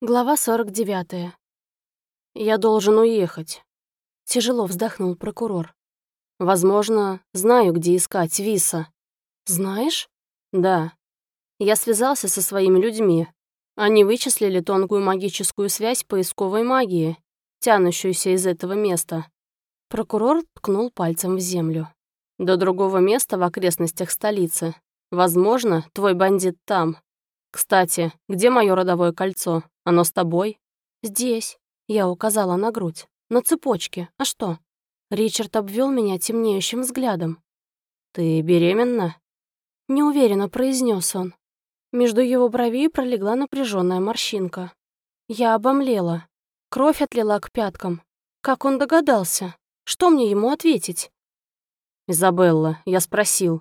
Глава 49. «Я должен уехать», — тяжело вздохнул прокурор. «Возможно, знаю, где искать Виса». «Знаешь?» «Да. Я связался со своими людьми. Они вычислили тонкую магическую связь поисковой магии, тянущуюся из этого места». Прокурор ткнул пальцем в землю. «До другого места в окрестностях столицы. Возможно, твой бандит там. Кстати, где мое родовое кольцо? Оно с тобой?» «Здесь», — я указала на грудь. «На цепочке. А что?» Ричард обвел меня темнеющим взглядом. «Ты беременна?» Неуверенно произнес он. Между его бровей пролегла напряженная морщинка. Я обомлела. Кровь отлила к пяткам. Как он догадался? Что мне ему ответить? «Изабелла, я спросил».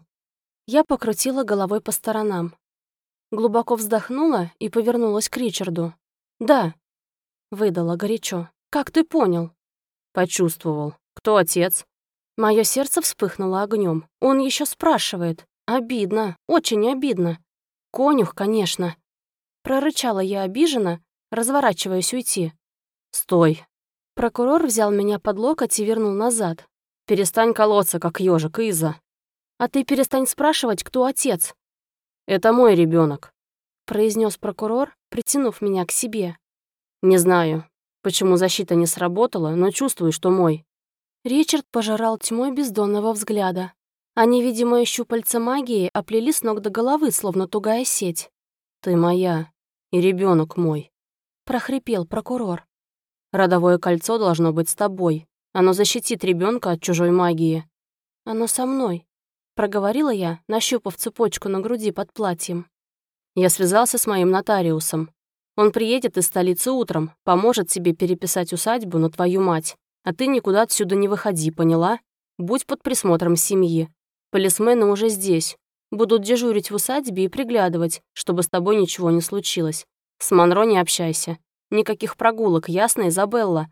Я покрутила головой по сторонам. Глубоко вздохнула и повернулась к Ричарду. «Да», — выдала горячо. «Как ты понял?» «Почувствовал. Кто отец?» Мое сердце вспыхнуло огнем. Он еще спрашивает. Обидно, очень обидно. Конюх, конечно. Прорычала я обиженно, разворачиваясь уйти. «Стой!» Прокурор взял меня под локоть и вернул назад. «Перестань колоться, как ежик, Иза». «А ты перестань спрашивать, кто отец». «Это мой ребенок, произнес прокурор, притянув меня к себе. «Не знаю, почему защита не сработала, но чувствую, что мой». Ричард пожирал тьмой бездонного взгляда, а невидимые щупальца магии оплели с ног до головы, словно тугая сеть. «Ты моя, и ребенок мой», — прохрипел прокурор. «Родовое кольцо должно быть с тобой. Оно защитит ребенка от чужой магии». «Оно со мной», — проговорила я, нащупав цепочку на груди под платьем. «Я связался с моим нотариусом. Он приедет из столицы утром, поможет тебе переписать усадьбу на твою мать. А ты никуда отсюда не выходи, поняла? Будь под присмотром семьи. Полисмены уже здесь. Будут дежурить в усадьбе и приглядывать, чтобы с тобой ничего не случилось. С Монро не общайся. Никаких прогулок, ясно, Изабелла?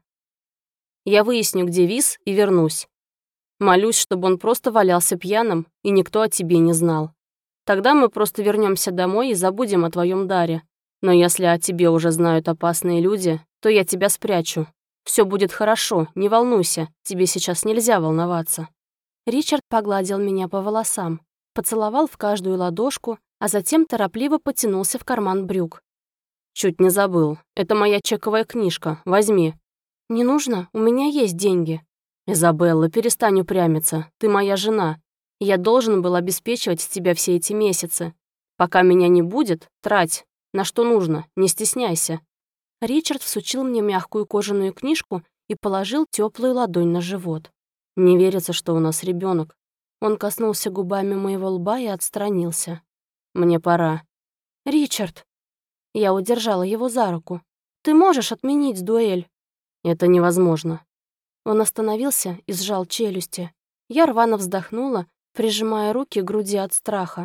Я выясню, где Вис, и вернусь. Молюсь, чтобы он просто валялся пьяным, и никто о тебе не знал. Тогда мы просто вернемся домой и забудем о твоем даре. Но если о тебе уже знают опасные люди, то я тебя спрячу. Все будет хорошо, не волнуйся, тебе сейчас нельзя волноваться». Ричард погладил меня по волосам, поцеловал в каждую ладошку, а затем торопливо потянулся в карман брюк. «Чуть не забыл. Это моя чековая книжка. Возьми». «Не нужно, у меня есть деньги». «Изабелла, перестань упрямиться. Ты моя жена. Я должен был обеспечивать тебя все эти месяцы. Пока меня не будет, трать. На что нужно, не стесняйся». Ричард всучил мне мягкую кожаную книжку и положил теплую ладонь на живот. «Не верится, что у нас ребенок. Он коснулся губами моего лба и отстранился. «Мне пора». «Ричард!» Я удержала его за руку. «Ты можешь отменить дуэль?» «Это невозможно». Он остановился и сжал челюсти. Я рвано вздохнула, прижимая руки к груди от страха.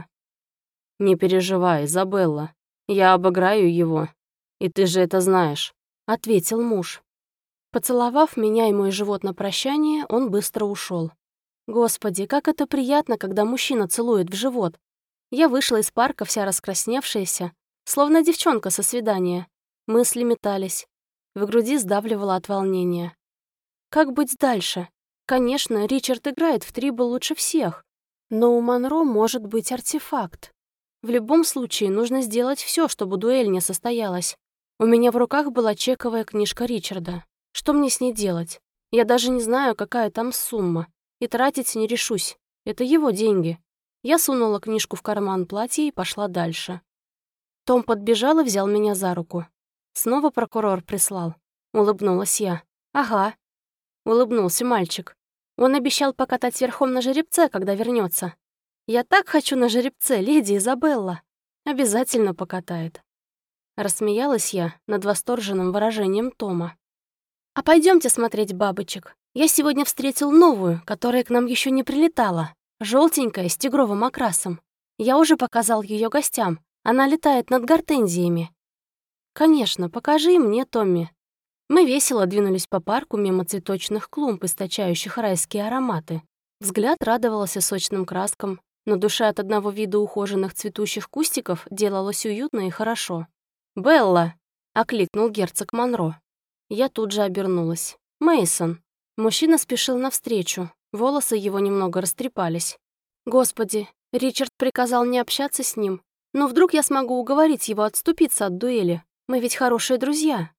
«Не переживай, Изабелла. Я обыграю его. И ты же это знаешь», — ответил муж. Поцеловав меня и мой живот на прощание, он быстро ушел. Господи, как это приятно, когда мужчина целует в живот. Я вышла из парка вся раскрасневшаяся, словно девчонка со свидания. Мысли метались. В груди сдавливало от волнения. Как быть дальше? Конечно, Ричард играет в трибл лучше всех. Но у Монро может быть артефакт. В любом случае, нужно сделать все, чтобы дуэль не состоялась. У меня в руках была чековая книжка Ричарда. Что мне с ней делать? Я даже не знаю, какая там сумма. И тратить не решусь. Это его деньги. Я сунула книжку в карман платья и пошла дальше. Том подбежал и взял меня за руку. Снова прокурор прислал. Улыбнулась я. «Ага», — улыбнулся мальчик. «Он обещал покатать верхом на жеребце, когда вернется. Я так хочу на жеребце, леди Изабелла. Обязательно покатает». Рассмеялась я над восторженным выражением Тома. «А пойдемте смотреть бабочек. Я сегодня встретил новую, которая к нам еще не прилетала. Желтенькая, с тигровым окрасом. Я уже показал ее гостям. Она летает над гортензиями». «Конечно, покажи и мне, Томми». Мы весело двинулись по парку мимо цветочных клумб, источающих райские ароматы. Взгляд радовался сочным краскам. На душе от одного вида ухоженных цветущих кустиков делалось уютно и хорошо. «Белла!» окликнул герцог Монро. Я тут же обернулась. Мейсон. Мужчина спешил навстречу, волосы его немного растрепались. Господи, Ричард приказал не общаться с ним. Но вдруг я смогу уговорить его отступиться от дуэли? Мы ведь хорошие друзья.